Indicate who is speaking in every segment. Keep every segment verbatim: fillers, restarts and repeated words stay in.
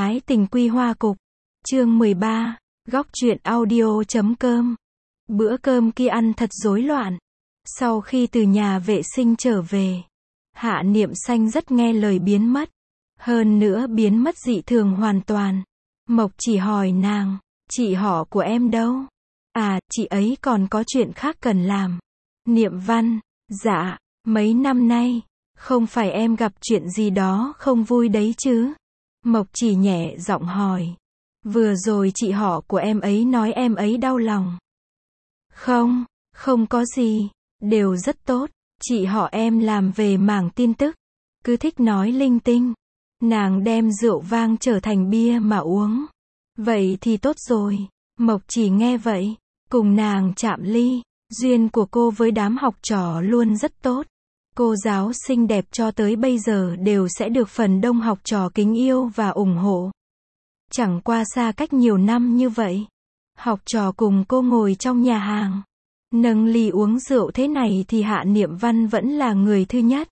Speaker 1: Ái tình quy hoa cục. Chương mười ba, góc truyện audio chấm com. Bữa cơm kia ăn thật rối loạn. Sau khi từ nhà vệ sinh trở về, Hạ Niệm Xanh rất nghe lời biến mất. Hơn nữa biến mất dị thường hoàn toàn. Mộc chỉ hỏi nàng, chị họ của em đâu? À, chị ấy còn có chuyện khác cần làm. Niệm Văn, dạ, mấy năm nay, không phải em gặp chuyện gì đó không vui đấy chứ? Mộc chỉ nhẹ giọng hỏi. Vừa rồi chị họ của em ấy nói em ấy đau lòng. Không, không có gì, đều rất tốt. Chị họ em làm về mảng tin tức, cứ thích nói linh tinh. Nàng đem rượu vang trở thành bia mà uống. Vậy thì tốt rồi. Mộc chỉ nghe vậy, cùng nàng chạm ly. Duyên của cô với đám học trò luôn rất tốt. Cô giáo xinh đẹp cho tới bây giờ đều sẽ được phần đông học trò kính yêu và ủng hộ. Chẳng qua xa cách nhiều năm như vậy, học trò cùng cô ngồi trong nhà hàng, nâng ly uống rượu thế này thì Hạ Niệm Văn vẫn là người thứ nhất.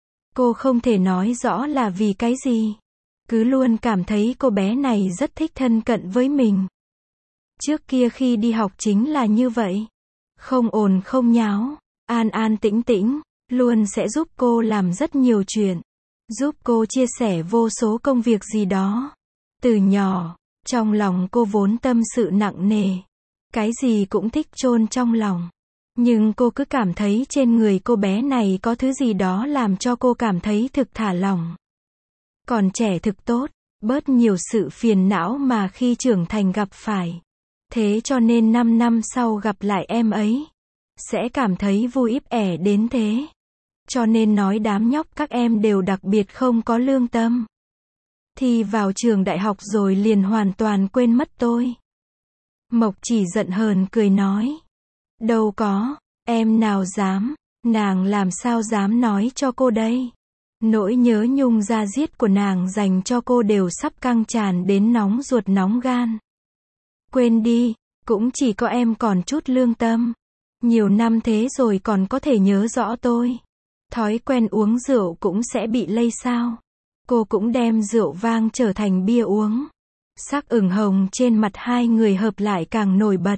Speaker 1: Cô không thể nói rõ là vì cái gì, cứ luôn cảm thấy cô bé này rất thích thân cận với mình. Trước kia khi đi học chính là như vậy, không ồn không nháo, an an tĩnh tĩnh, luôn sẽ giúp cô làm rất nhiều chuyện, giúp cô chia sẻ vô số công việc gì đó. Từ nhỏ, trong lòng cô vốn tâm sự nặng nề, cái gì cũng thích chôn trong lòng. Nhưng cô cứ cảm thấy trên người cô bé này có thứ gì đó làm cho cô cảm thấy thực thả lỏng. Còn trẻ thực tốt, bớt nhiều sự phiền não mà khi trưởng thành gặp phải. Thế cho nên năm năm sau gặp lại em ấy, sẽ cảm thấy vui íp ẻ đến thế. Cho nên nói đám nhóc các em đều đặc biệt không có lương tâm. Thi vào trường đại học rồi liền hoàn toàn quên mất tôi. Mộc chỉ giận hờn cười nói. Đâu có, em nào dám, nàng làm sao dám nói cho cô đây. Nỗi nhớ nhung da diết của nàng dành cho cô đều sắp căng tràn đến nóng ruột nóng gan. Quên đi, cũng chỉ có em còn chút lương tâm. Nhiều năm thế rồi còn có thể nhớ rõ tôi. Thói quen uống rượu cũng sẽ bị lây sao. Cô cũng đem rượu vang trở thành bia uống. Sắc ửng hồng trên mặt hai người hợp lại càng nổi bật.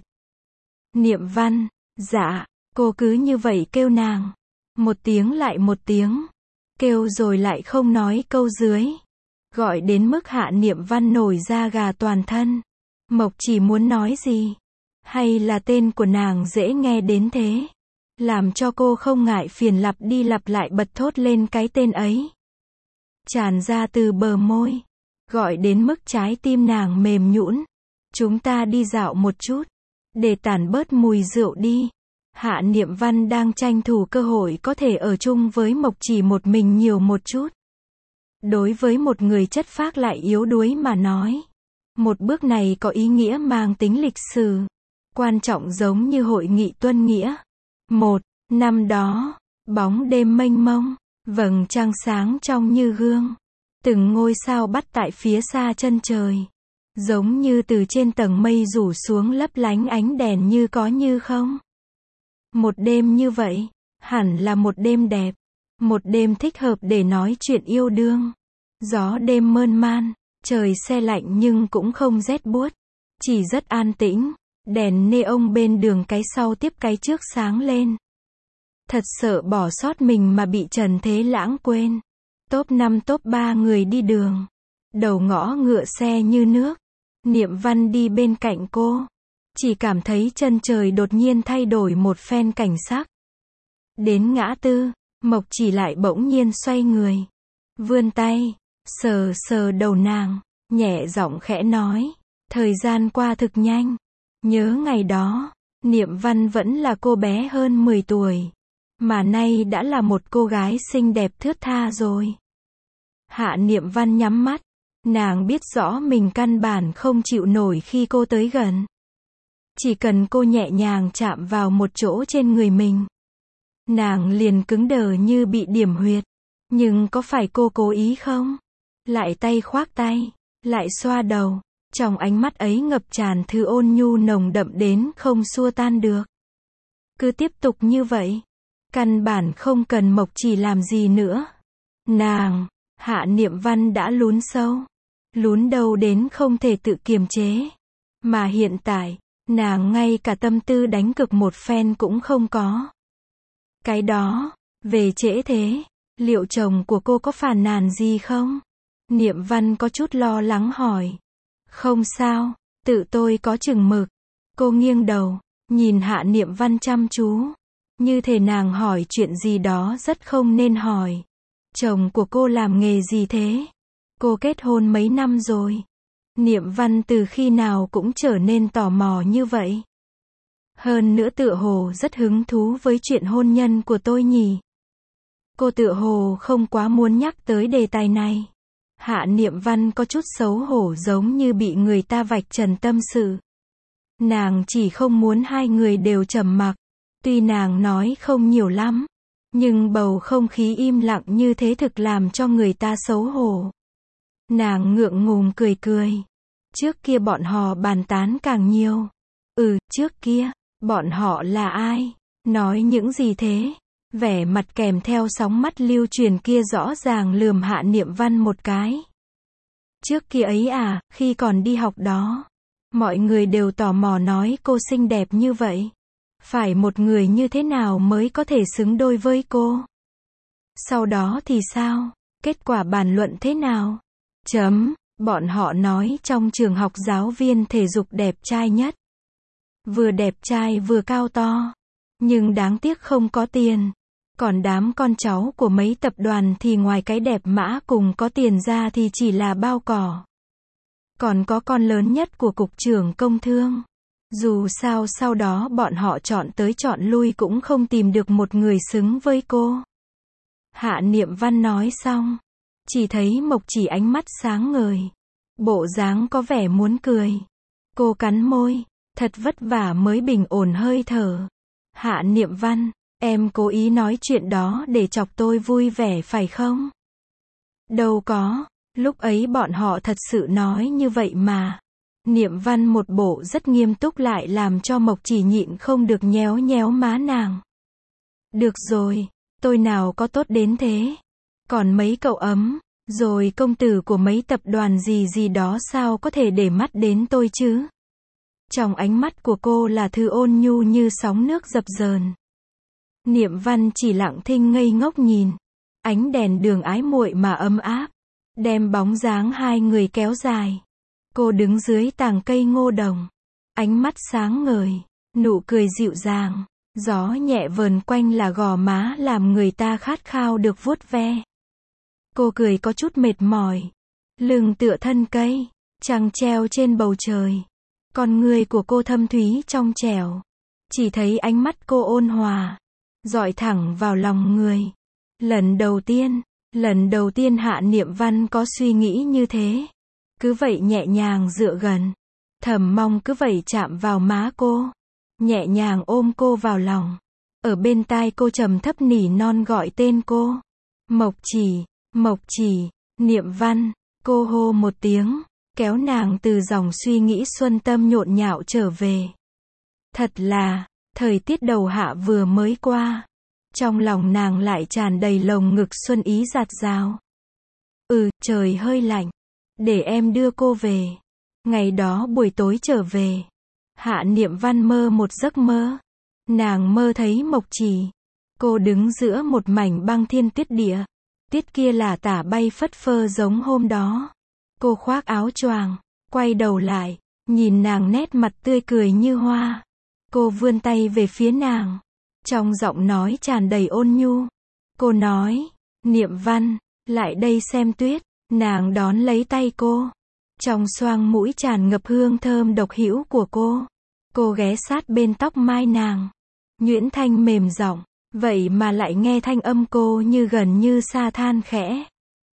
Speaker 1: Niệm Văn, dạ, cô cứ như vậy kêu nàng. Một tiếng lại một tiếng. Kêu rồi lại không nói câu dưới. Gọi đến mức Hạ Niệm Văn nổi da gà toàn thân. Mộc chỉ muốn nói gì? Hay là tên của nàng dễ nghe đến thế? Làm cho cô không ngại phiền lặp đi lặp lại bật thốt lên cái tên ấy. Tràn ra từ bờ môi. Gọi đến mức trái tim nàng mềm nhũn. Chúng ta đi dạo một chút. Để tản bớt mùi rượu đi. Hạ Niệm Văn đang tranh thủ cơ hội có thể ở chung với Mộc chỉ một mình nhiều một chút. Đối với một người chất phác lại yếu đuối mà nói, một bước này có ý nghĩa mang tính lịch sử. Quan trọng giống như hội nghị tuân nghĩa. Một, năm đó, bóng đêm mênh mông, vầng trăng sáng trong như gương. Từng ngôi sao bắt tại phía xa chân trời. Giống như từ trên tầng mây rủ xuống lấp lánh ánh đèn như có như không. Một đêm như vậy, hẳn là một đêm đẹp. Một đêm thích hợp để nói chuyện yêu đương. Gió đêm mơn man, trời se lạnh nhưng cũng không rét buốt. Chỉ rất an tĩnh, đèn neon bên đường cái sau tiếp cái trước sáng lên. Thật sợ bỏ sót mình mà bị Trần Thế Lãng quên. Top năm top ba người đi đường. Đầu ngõ ngựa xe như nước. Niệm Văn đi bên cạnh cô. Chỉ cảm thấy chân trời đột nhiên thay đổi một phen cảnh sắc. Đến ngã tư, Mộc chỉ lại bỗng nhiên xoay người. Vươn tay, sờ sờ đầu nàng, nhẹ giọng khẽ nói. Thời gian qua thực nhanh. Nhớ ngày đó, Niệm Văn vẫn là cô bé hơn mười tuổi. Mà nay đã là một cô gái xinh đẹp thướt tha rồi. Hạ Niệm Văn nhắm mắt. Nàng biết rõ mình căn bản không chịu nổi khi cô tới gần. Chỉ cần cô nhẹ nhàng chạm vào một chỗ trên người mình, nàng liền cứng đờ như bị điểm huyệt. Nhưng có phải cô cố ý không? Lại tay khoác tay, lại xoa đầu. Trong ánh mắt ấy ngập tràn thứ ôn nhu nồng đậm đến không xua tan được. Cứ tiếp tục như vậy, căn bản không cần Mộc chỉ làm gì nữa. Nàng, Hạ Niệm Văn đã lún sâu. lún đâu đến không thể tự kiềm chế. Mà hiện tại, nàng ngay cả tâm tư đánh cược một phen cũng không có. Cái đó, về trễ thế, liệu chồng của cô có phàn nàn gì không? Niệm Văn có chút lo lắng hỏi. Không sao, tự tôi có chừng mực. Cô nghiêng đầu, nhìn Hạ Niệm Văn chăm chú. Như thể nàng hỏi chuyện gì đó rất không nên hỏi. Chồng của cô làm nghề gì thế? Cô kết hôn mấy năm rồi? Niệm Văn từ khi nào cũng trở nên tò mò như vậy. Hơn nữa tựa hồ rất hứng thú với chuyện hôn nhân của tôi nhỉ. Cô tựa hồ không quá muốn nhắc tới đề tài này. Hạ Niệm Văn có chút xấu hổ giống như bị người ta vạch trần tâm sự. Nàng chỉ không muốn hai người đều trầm mặc. Tuy nàng nói không nhiều lắm, nhưng bầu không khí im lặng như thế thực làm cho người ta xấu hổ. Nàng ngượng ngùng cười cười. Trước kia bọn họ bàn tán càng nhiều. Ừ, trước kia, bọn họ là ai? Nói những gì thế? Vẻ mặt kèm theo sóng mắt lưu truyền kia rõ ràng lườm Hạ Niệm Văn một cái. Trước kia ấy à, khi còn đi học đó, mọi người đều tò mò nói cô xinh đẹp như vậy. Phải một người như thế nào mới có thể xứng đôi với cô? Sau đó thì sao? Kết quả bàn luận thế nào? Chấm, bọn họ nói trong trường học giáo viên thể dục đẹp trai nhất. Vừa đẹp trai vừa cao to. Nhưng đáng tiếc không có tiền. Còn đám con cháu của mấy tập đoàn thì ngoài cái đẹp mã cùng có tiền ra thì chỉ là bao cỏ. Còn có con lớn nhất của cục trưởng công thương. Dù sao sau đó bọn họ chọn tới chọn lui cũng không tìm được một người xứng với cô. Hạ Niệm Văn nói xong, chỉ thấy Mộc Chỉ ánh mắt sáng ngời. Bộ dáng có vẻ muốn cười. Cô cắn môi, thật vất vả mới bình ổn hơi thở. Hạ Niệm Văn, em cố ý nói chuyện đó để chọc tôi vui vẻ phải không? Đâu có, lúc ấy bọn họ thật sự nói như vậy mà. Niệm Văn một bộ rất nghiêm túc lại làm cho Mộc Chỉ nhịn không được nhéo nhéo má nàng. Được rồi, tôi nào có tốt đến thế. Còn mấy cậu ấm, rồi công tử của mấy tập đoàn gì gì đó sao có thể để mắt đến tôi chứ? Trong ánh mắt của cô là thứ ôn nhu như sóng nước dập dờn. Niệm Văn chỉ lặng thinh ngây ngốc nhìn. Ánh đèn đường ái muội mà ấm áp, đem bóng dáng hai người kéo dài. Cô đứng dưới tàng cây ngô đồng. Ánh mắt sáng ngời, nụ cười dịu dàng. Gió nhẹ vờn quanh là gò má làm người ta khát khao được vuốt ve. Cô cười có chút mệt mỏi. Lưng tựa thân cây, trăng treo trên bầu trời. Con người của cô thâm thúy trong trẻo. Chỉ thấy ánh mắt cô ôn hòa, dọi thẳng vào lòng người. Lần đầu tiên, lần đầu tiên Hạ Niệm Văn có suy nghĩ như thế. Cứ vậy nhẹ nhàng dựa gần. Thầm mong cứ vậy chạm vào má cô. Nhẹ nhàng ôm cô vào lòng. Ở bên tai cô trầm thấp nỉ non gọi tên cô. Mộc Chỉ, Mộc Chỉ, Niệm Văn. Cô hô một tiếng, kéo nàng từ dòng suy nghĩ xuân tâm nhộn nhạo trở về. Thật là, thời tiết đầu hạ vừa mới qua. Trong lòng nàng lại tràn đầy lồng ngực xuân ý dạt dào. Ừ, trời hơi lạnh. Để em đưa cô về. Ngày đó buổi tối trở về. Hạ Niệm Văn mơ một giấc mơ. Nàng mơ thấy Mộc Chỉ. Cô đứng giữa một mảnh băng thiên tuyết địa. Tiết kia là tả bay phất phơ giống hôm đó. Cô khoác áo choàng, quay đầu lại, nhìn nàng nét mặt tươi cười như hoa. Cô vươn tay về phía nàng. Trong giọng nói tràn đầy ôn nhu. Cô nói, Niệm Văn, lại đây xem tuyết. Nàng đón lấy tay cô. Trong xoang mũi tràn ngập hương thơm độc hữu của cô. Cô ghé sát bên tóc mai nàng. Nhuyễn thanh mềm giọng, vậy mà lại nghe thanh âm cô như gần như xa than khẽ.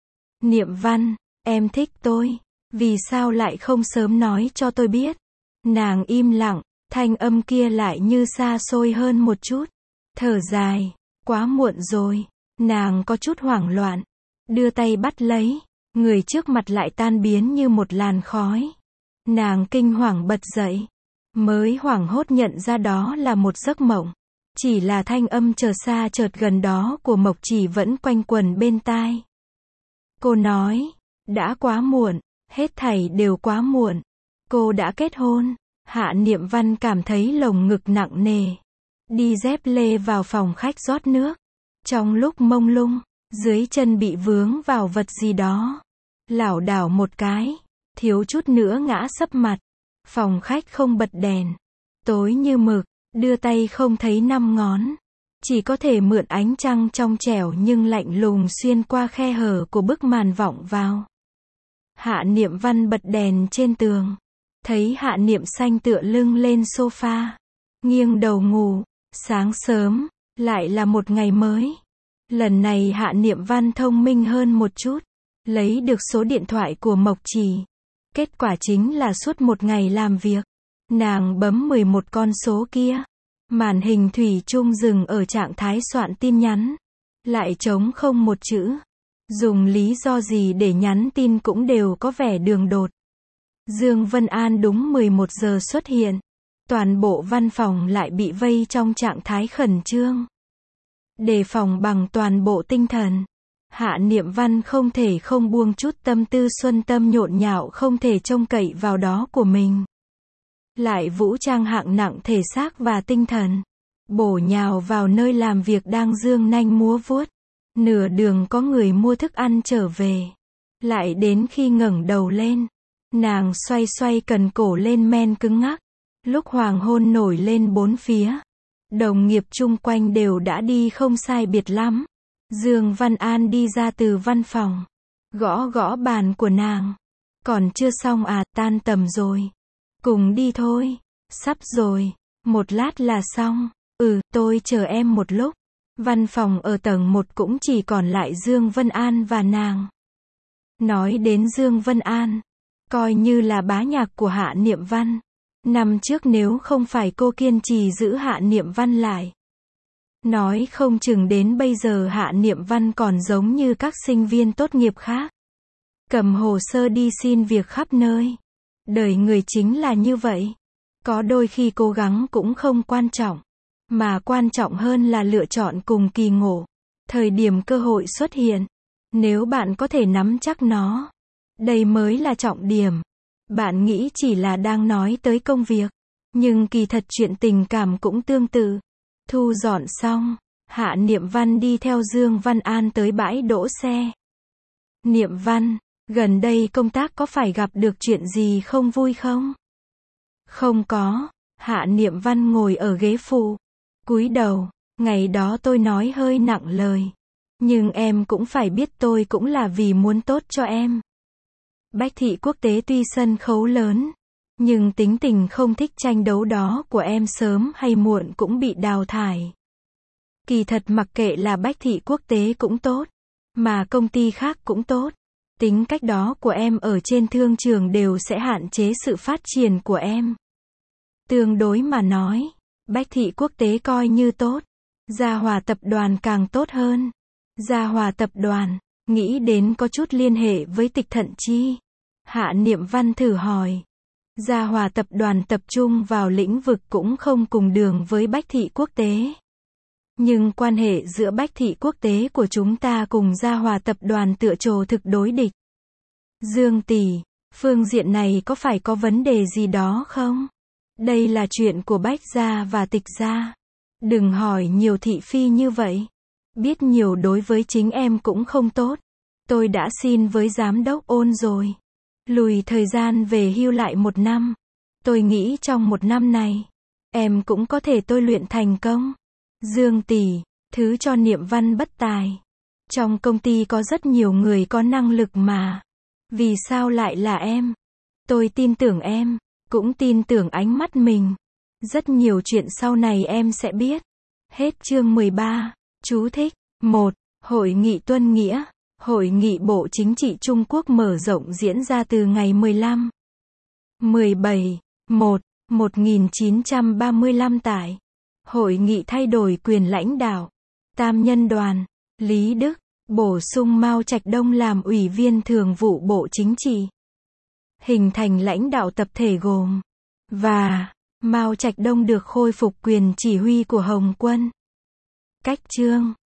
Speaker 1: Niệm Văn, em thích tôi. Vì sao lại không sớm nói cho tôi biết? Nàng im lặng, thanh âm kia lại như xa xôi hơn một chút. Thở dài, quá muộn rồi. Nàng có chút hoảng loạn. Đưa tay bắt lấy. Người trước mặt lại tan biến như một làn khói. Nàng kinh hoàng bật dậy. Mới hoảng hốt nhận ra đó là một giấc mộng. Chỉ là thanh âm chợt xa chợt gần đó của Mộc Chỉ vẫn quanh quẩn bên tai. Cô nói, đã quá muộn, Hết thảy đều quá muộn. Cô đã kết hôn. Hạ Niệm Văn cảm thấy lồng ngực nặng nề. Đi dép lê vào phòng khách rót nước. Trong lúc mông lung, dưới chân bị vướng vào vật gì đó. Lảo đảo một cái, thiếu chút nữa ngã sấp mặt. Phòng khách không bật đèn. Tối như mực, đưa tay không thấy năm ngón. Chỉ có thể mượn ánh trăng trong trẻo nhưng lạnh lùng xuyên qua khe hở của bức màn vọng vào. Hạ Niệm Văn bật đèn trên tường. Thấy Hạ Niệm Xanh tựa lưng lên sofa. Nghiêng đầu ngủ. Sáng sớm, lại là một ngày mới. Lần này Hạ Niệm Văn thông minh hơn một chút. Lấy được số điện thoại của Mộc Trì. Kết quả chính là suốt một ngày làm việc. Nàng bấm mười một con số kia. Màn hình thủy chung dừng ở trạng thái soạn tin nhắn. Lại trống không một chữ. Dùng lý do gì để nhắn tin cũng đều có vẻ đường đột. Dương Vân An đúng mười một giờ xuất hiện. Toàn bộ văn phòng lại bị vây trong trạng thái khẩn trương. Đề phòng bằng toàn bộ tinh thần. Hạ Niệm Văn không thể không buông chút tâm tư xuân tâm nhộn nhạo không thể trông cậy vào đó của mình. Lại vũ trang hạng nặng thể xác và tinh thần. Bổ nhào vào nơi làm việc đang dương nanh múa vuốt. Nửa đường có người mua thức ăn trở về. Lại đến khi ngẩng đầu lên. Nàng xoay xoay cần cổ lên men cứng ngắc. Lúc hoàng hôn nổi lên bốn phía. Đồng nghiệp chung quanh đều đã đi không sai biệt lắm. Dương Văn An đi ra từ văn phòng. Gõ gõ bàn của nàng. Còn chưa xong à, tan tầm rồi. Cùng đi thôi. Sắp rồi. Một lát là xong. Ừ, tôi chờ em một lúc. Văn phòng ở tầng một cũng chỉ còn lại Dương Vân An và nàng. Nói đến Dương Vân An, coi như là bá nhạc của Hạ Niệm Văn. Năm trước nếu không phải cô kiên trì giữ Hạ Niệm Văn lại. Nói không chừng đến bây giờ Hạ Niệm Văn còn giống như các sinh viên tốt nghiệp khác. Cầm hồ sơ đi xin việc khắp nơi. Đời người chính là như vậy. Có đôi khi cố gắng cũng không quan trọng. Mà quan trọng hơn là lựa chọn cùng kỳ ngộ. Thời điểm cơ hội xuất hiện. Nếu bạn có thể nắm chắc nó. Đây mới là trọng điểm. Bạn nghĩ chỉ là đang nói tới công việc. Nhưng kỳ thật chuyện tình cảm cũng tương tự. Thu dọn xong. Hạ Niệm Văn đi theo Dương Văn An tới bãi đỗ xe. Niệm Văn, gần đây công tác có phải gặp được chuyện gì không vui không? Không có. Hạ Niệm Văn ngồi ở ghế phụ. Cúi đầu. Ngày đó tôi nói hơi nặng lời. Nhưng em cũng phải biết tôi cũng là vì muốn tốt cho em. Bách Thị Quốc tế tuy sân khấu lớn. Nhưng tính tình không thích tranh đấu đó của em sớm hay muộn cũng bị đào thải. Kỳ thật mặc kệ là Bách Thị Quốc tế cũng tốt. Mà công ty khác cũng tốt. Tính cách đó của em ở trên thương trường đều sẽ hạn chế sự phát triển của em. Tương đối mà nói. Bách Thị Quốc tế coi như tốt. Gia Hòa Tập đoàn càng tốt hơn. Gia Hòa Tập đoàn, nghĩ đến có chút liên hệ với Tịch Thận Chi. Hạ Niệm Văn thử hỏi. Gia Hòa Tập đoàn tập trung vào lĩnh vực cũng không cùng đường với Bách Thị Quốc tế. Nhưng quan hệ giữa Bách Thị Quốc tế của chúng ta cùng Gia Hòa Tập đoàn tựa trồ thực đối địch. Dương tỷ, phương diện này có phải có vấn đề gì đó không? Đây là chuyện của Bách gia và Tịch gia. Đừng hỏi nhiều thị phi như vậy. Biết nhiều đối với chính em cũng không tốt. Tôi đã xin với giám đốc Ôn rồi. Lùi thời gian về hưu lại một năm. Tôi nghĩ trong một năm này, em cũng có thể tôi luyện thành công. Dương tỷ, thứ cho Niệm Văn bất tài. Trong công ty có rất nhiều người có năng lực mà. Vì sao lại là em? Tôi tin tưởng em, cũng tin tưởng ánh mắt mình. Rất nhiều chuyện sau này em sẽ biết. Hết chương mười ba. Chú thích. một. Hội nghị tuân nghĩa. Hội nghị Bộ Chính trị Trung Quốc mở rộng diễn ra từ ngày mười lăm. mười bảy. một. một nghìn chín trăm ba mươi lăm tại. Hội nghị thay đổi quyền lãnh đạo. Tam Nhân đoàn. Lý Đức. Bổ sung Mao Trạch Đông làm Ủy viên Thường vụ Bộ Chính trị. Hình thành lãnh đạo tập thể gồm. Và. Mao Trạch Đông được khôi phục quyền chỉ huy của Hồng Quân. Cách chương.